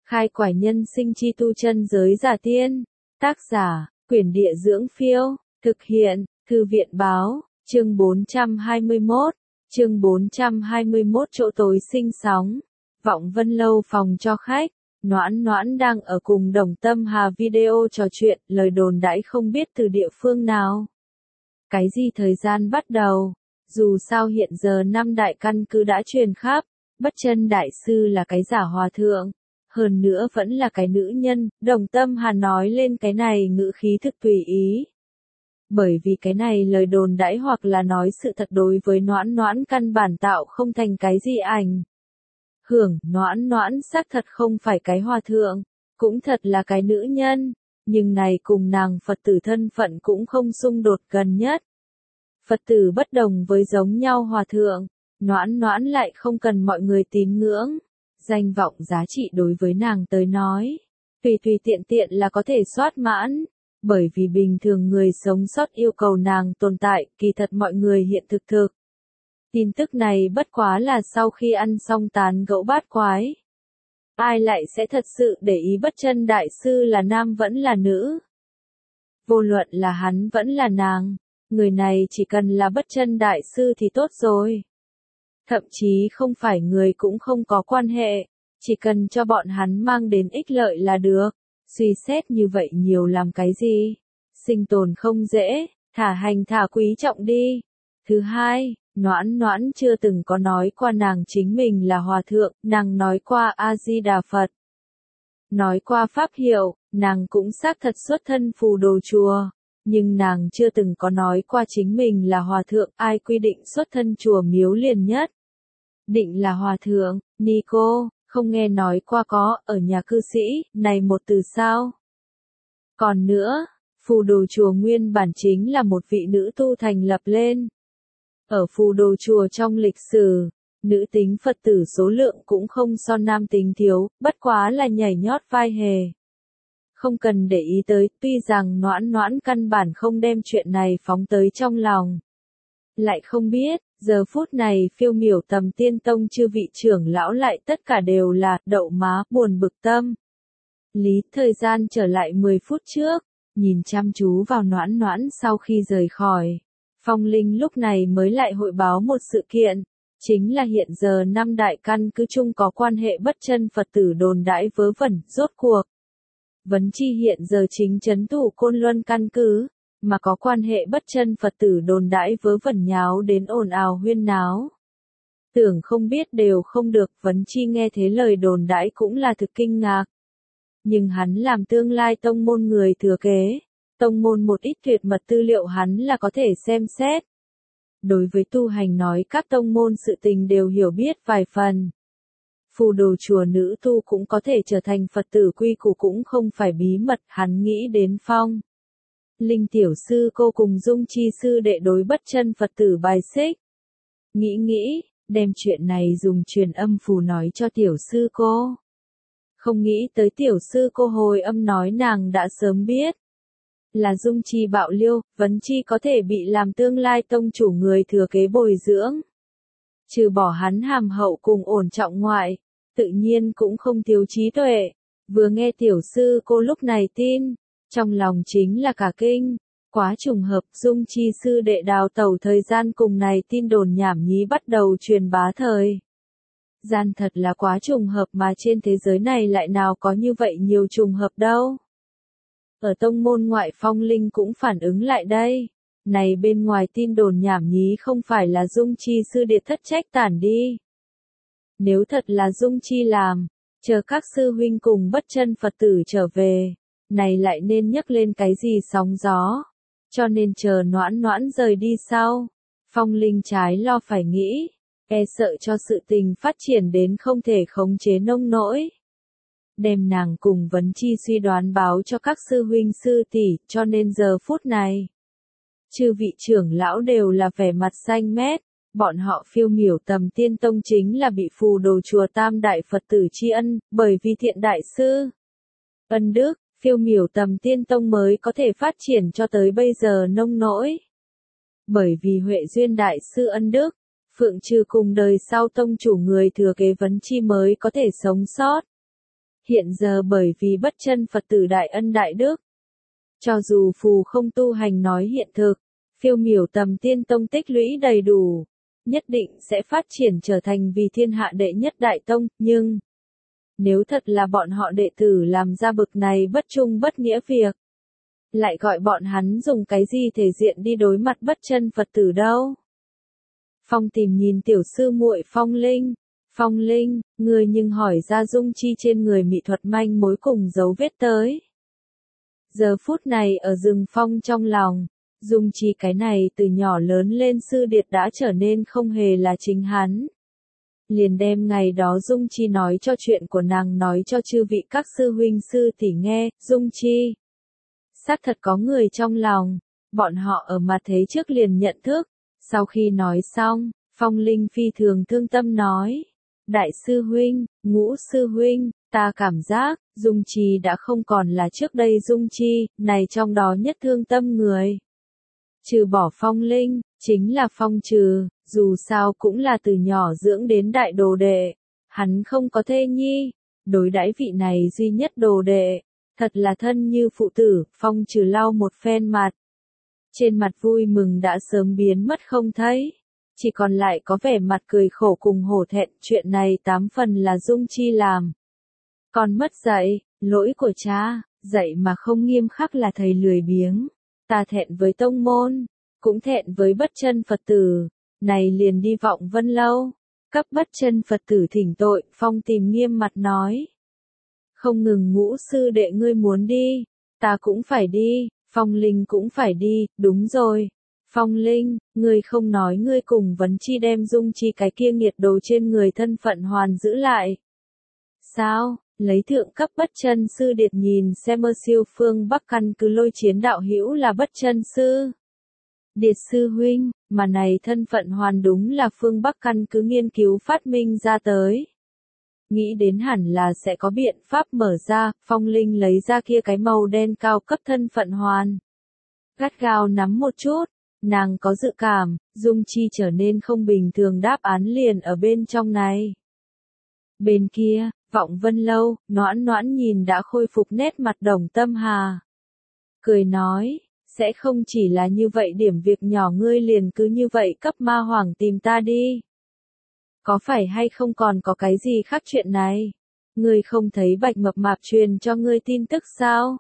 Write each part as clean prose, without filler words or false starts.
Khai quải nhân sinh chi tu chân giới giả tiên. Tác giả, Quyển Địa Dưỡng Phiêu. Thực hiện, Thư viện Báo. Chương 421. Chương 421 chỗ tối sinh sóng. Vọng Vân Lâu phòng cho khách. Noãn Noãn đang ở cùng Đồng Tâm Hà video trò chuyện, lời đồn đãi không biết từ địa phương nào. Cái gì thời gian bắt đầu? Dù sao hiện giờ năm đại căn cứ đã truyền khắp, Bất Chân đại sư là cái giả hòa thượng, hơn nữa vẫn là cái nữ nhân. Đồng Tâm Hà nói lên cái này ngữ khí thực tùy ý. Bởi vì cái này lời đồn đãi hoặc là nói sự thật đối với Noãn Noãn căn bản tạo không thành cái gì ảnh hưởng. Noãn Noãn xác thật không phải cái hòa thượng, cũng thật là cái nữ nhân, nhưng này cùng nàng Phật tử thân phận cũng không xung đột gần nhất. Phật tử bất đồng với giống nhau hòa thượng, Noãn Noãn lại không cần mọi người tín ngưỡng. Danh vọng giá trị đối với nàng tới nói, tùy tùy tiện tiện là có thể soát mãn, bởi vì bình thường người sống sót yêu cầu nàng tồn tại, kỳ thật mọi người hiện thực. Tin tức này bất quá là sau khi ăn xong tán gẫu bát quái. Ai lại sẽ thật sự để ý Bất Chân đại sư là nam vẫn là nữ? Vô luận là hắn vẫn là nàng, người này chỉ cần là Bất Chân đại sư thì tốt rồi. Thậm chí không phải người cũng không có quan hệ, chỉ cần cho bọn hắn mang đến ích lợi là được. Suy xét như vậy nhiều làm cái gì? Sinh tồn không dễ, thả hành thả quý trọng đi. Thứ hai, Noãn Noãn chưa từng có nói qua nàng chính mình là hòa thượng, nàng nói qua A-di-đà Phật. Nói qua pháp hiệu, nàng cũng xác thật xuất thân phù đồ chùa, nhưng nàng chưa từng có nói qua chính mình là hòa thượng. Ai quy định xuất thân chùa miếu liền nhất định là hòa thượng? Nico, không nghe nói qua có, ở nhà cư sĩ, này một từ sao? Còn nữa, phù đồ chùa nguyên bản chính là một vị nữ tu thành lập lên. Ở phù đồ chùa trong lịch sử, nữ tính Phật tử số lượng cũng không so nam tính thiếu, bất quá là nhảy nhót vai hề. Không cần để ý tới, tuy rằng Noãn Noãn căn bản không đem chuyện này phóng tới trong lòng. Lại không biết, giờ phút này phiêu miểu Tầm Tiên Tông chư vị trưởng lão lại tất cả đều là đậu má buồn bực tâm. Lý, thời gian trở lại 10 phút trước, nhìn chăm chú vào Noãn Noãn sau khi rời khỏi. Phong Linh lúc này mới lại hội báo một sự kiện, chính là hiện giờ năm đại căn cứ chung có quan hệ Bất Chân Phật tử đồn đãi vớ vẩn. Rốt cuộc Vấn Chi hiện giờ chính trấn thủ Côn Luân căn cứ, mà có quan hệ Bất Chân Phật tử đồn đãi vớ vẩn nháo đến ồn ào huyên náo. Tưởng không biết đều không được. Vấn Chi nghe thế lời đồn đãi cũng là thực kinh ngạc. Nhưng hắn làm tương lai tông môn người thừa kế, tông môn một ít tuyệt mật tư liệu hắn là có thể xem xét. Đối với tu hành nói các tông môn sự tình đều hiểu biết vài phần. Phù đồ chùa nữ tu cũng có thể trở thành Phật tử quy củ cũng không phải bí mật. Hắn nghĩ đến Phong Linh tiểu sư cô cùng Dung Chi sư đệ đối Bất Chân Phật tử bài xích. Nghĩ, đem chuyện này dùng truyền âm phù nói cho tiểu sư cô. Không nghĩ tới tiểu sư cô hồi âm nói nàng đã sớm biết. Là Dung Chi bạo liêu, Vấn Chi có thể bị làm tương lai tông chủ người thừa kế bồi dưỡng. Trừ bỏ hắn hàm hậu cùng ổn trọng ngoại, tự nhiên cũng không thiếu trí tuệ. Vừa nghe tiểu sư cô lúc này tin, trong lòng chính là cả kinh. Quá trùng hợp, Dung Chi sư đệ đào tẩu thời gian cùng này tin đồn nhảm nhí bắt đầu truyền bá thời gian thật là quá trùng hợp, mà trên thế giới này lại nào có như vậy nhiều trùng hợp đâu. Ở tông môn ngoại Phong Linh cũng phản ứng lại đây. Này bên ngoài tin đồn nhảm nhí không phải là Dung Chi sư đệ thất trách tản đi. Nếu thật là Dung Chi làm, chờ các sư huynh cùng Bất Chân Phật tử trở về, này lại nên nhấc lên cái gì sóng gió. Cho nên chờ Noãn Noãn rời đi sau, Phong Linh trái lo phải nghĩ, sợ cho sự tình phát triển đến không thể khống chế nông nỗi. Đem nàng cùng Vấn Chi suy đoán báo cho các sư huynh sư tỷ, cho nên giờ phút này, chư vị trưởng lão đều là vẻ mặt xanh mét. Bọn họ phiêu miểu Tầm Tiên Tông chính là bị phù đồ chùa tam đại Phật tử tri ân, bởi vì thiện đại sư ân đức, phiêu miểu Tầm Tiên Tông mới có thể phát triển cho tới bây giờ nông nỗi. Bởi vì Huệ Duyên đại sư ân đức, Phượng Trừ cùng đời sau tông chủ người thừa kế Vấn Chi mới có thể sống sót. Hiện giờ bởi vì bất chân Phật tử đại ân đại đức, cho dù phù không tu hành nói hiện thực, phiêu miểu tầm tiên tông tích lũy đầy đủ, nhất định sẽ phát triển trở thành vì thiên hạ đệ nhất đại tông, nhưng nếu thật là bọn họ đệ tử làm ra bực này bất trung bất nghĩa việc, lại gọi bọn hắn dùng cái gì thể diện đi đối mặt bất chân Phật tử đâu. Phong tìm nhìn tiểu sư muội Phong Linh. Phong Linh, người nhưng hỏi ra Dung Chi trên người mỹ thuật manh mối cùng dấu vết tới. Giờ phút này ở rừng phong trong lòng, Dung Chi cái này từ nhỏ lớn lên sư điệt đã trở nên không hề là chính hắn. Liền đem ngày đó Dung Chi nói cho chuyện của nàng nói cho chư vị các sư huynh sư tỷ nghe, Dung Chi. Xác thật có người trong lòng, bọn họ ở mặt thế trước liền nhận thức, sau khi nói xong, Phong Linh phi thường thương tâm nói. Đại sư huynh, Ngũ sư huynh, ta cảm giác, Dung Chi đã không còn là trước đây Dung Chi, này trong đó nhất thương tâm người. Trừ bỏ Phong Linh, chính là Phong Trừ, dù sao cũng là từ nhỏ dưỡng đến đại đồ đệ. Hắn không có thê nhi, đối đãi vị này duy nhất đồ đệ, thật là thân như phụ tử, Phong Trừ lau một phen mặt. Trên mặt vui mừng đã sớm biến mất không thấy. Chỉ còn lại có vẻ mặt cười khổ cùng hổ thẹn, chuyện này 8 phần là Dung Chi làm. Con mất dạy, lỗi của cha, dạy mà không nghiêm khắc là thầy lười biếng. Ta thẹn với tông môn, cũng thẹn với bất chân Phật tử, này liền đi Vọng Vân Lâu, cấp bất chân Phật tử thỉnh tội, Phong tìm nghiêm mặt nói. Không ngừng Ngũ sư đệ ngươi muốn đi, ta cũng phải đi, Phong Linh cũng phải đi, đúng rồi. Phong Linh, ngươi không nói ngươi cùng Vấn Chi đem Dung Chi cái kia nghiệt đồ trên người thân phận hoàn giữ lại. Sao, lấy thượng cấp bất chân sư điệt nhìn xem mơ siêu phương Bắc căn cứ lôi chiến đạo hữu là bất chân sư. Điệt sư huynh, mà này thân phận hoàn đúng là phương Bắc căn cứ nghiên cứu phát minh ra tới. Nghĩ đến hẳn là sẽ có biện pháp mở ra, Phong Linh lấy ra kia cái màu đen cao cấp thân phận hoàn. Gắt gao nắm một chút. Nàng có dự cảm, Dung Chi trở nên không bình thường đáp án liền ở bên trong này. Bên kia, Vọng Vân Lâu, Noãn Noãn nhìn đã khôi phục nét mặt Đồng Tâm Hà. Cười nói, sẽ không chỉ là như vậy điểm việc nhỏ ngươi liền cứ như vậy cấp ma hoàng tìm ta đi. Có phải hay không còn có cái gì khác chuyện này? Ngươi không thấy Bạch Mập Mạp truyền cho ngươi tin tức sao?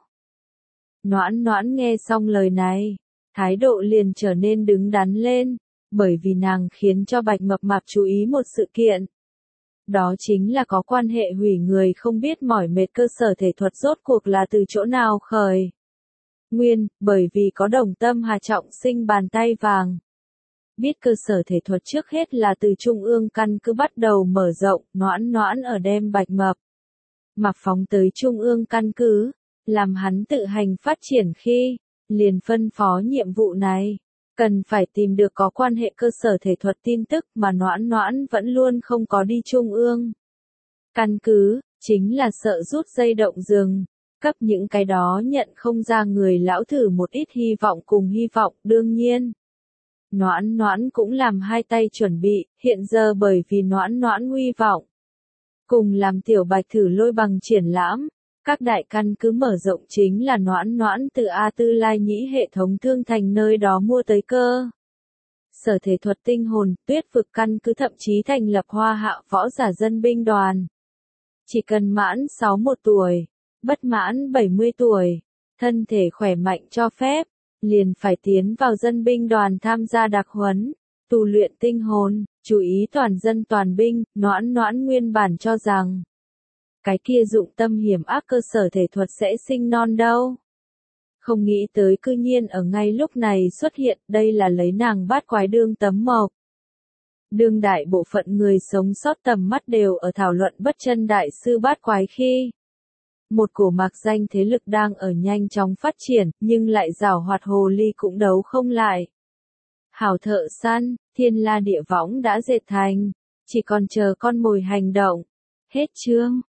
Noãn Noãn nghe xong lời này. Thái độ liền trở nên đứng đắn lên, bởi vì nàng khiến cho Bạch Mập Mạp chú ý một sự kiện. Đó chính là có quan hệ hủy người không biết mỏi mệt cơ sở thể thuật rốt cuộc là từ chỗ nào khởi. Nguyên, bởi vì có Đồng Tâm Hà trọng sinh bàn tay vàng. Biết cơ sở thể thuật trước hết là từ Trung ương căn cứ bắt đầu mở rộng, Noãn Noãn ở đem Bạch Mập Mạp phóng tới Trung ương căn cứ, làm hắn tự hành phát triển khi liền phân phó nhiệm vụ này, cần phải tìm được có quan hệ cơ sở thể thuật tin tức mà Noãn Noãn vẫn luôn không có đi Trung ương. Căn cứ, chính là sợ rút dây động rừng, cấp những cái đó nhận không ra người lão thử một ít hy vọng cùng hy vọng, đương nhiên. Noãn Noãn cũng làm hai tay chuẩn bị, hiện giờ bởi vì Noãn Noãn huy vọng. Cùng làm tiểu Bạch thử lôi bằng triển lãm. Các đại căn cứ mở rộng chính là Noãn Noãn từ A Tư Lai Nhĩ hệ thống thương thành nơi đó mua tới cơ. Sở thể thuật tinh hồn, tuyết vực căn cứ thậm chí thành lập hoa hạ võ giả dân binh đoàn. Chỉ cần mãn 61 tuổi, bất mãn 70 tuổi, thân thể khỏe mạnh cho phép, liền phải tiến vào dân binh đoàn tham gia đặc huấn, tu luyện tinh hồn, chú ý toàn dân toàn binh, Noãn Noãn nguyên bản cho rằng. Cái kia dụng tâm hiểm ác cơ sở thể thuật sẽ sinh non đâu. Không nghĩ tới cư nhiên ở ngay lúc này xuất hiện, đây là lấy nàng bát quái đương tấm mộc. Đương đại bộ phận người sống sót tầm mắt đều ở thảo luận bất chân đại sư bát quái khi. Một cổ mạc danh thế lực đang ở nhanh chóng phát triển, nhưng lại giảo hoạt hồ ly cũng đấu không lại. Hảo thợ săn, thiên la địa võng đã dệt thành, chỉ còn chờ con mồi hành động. Hết chương.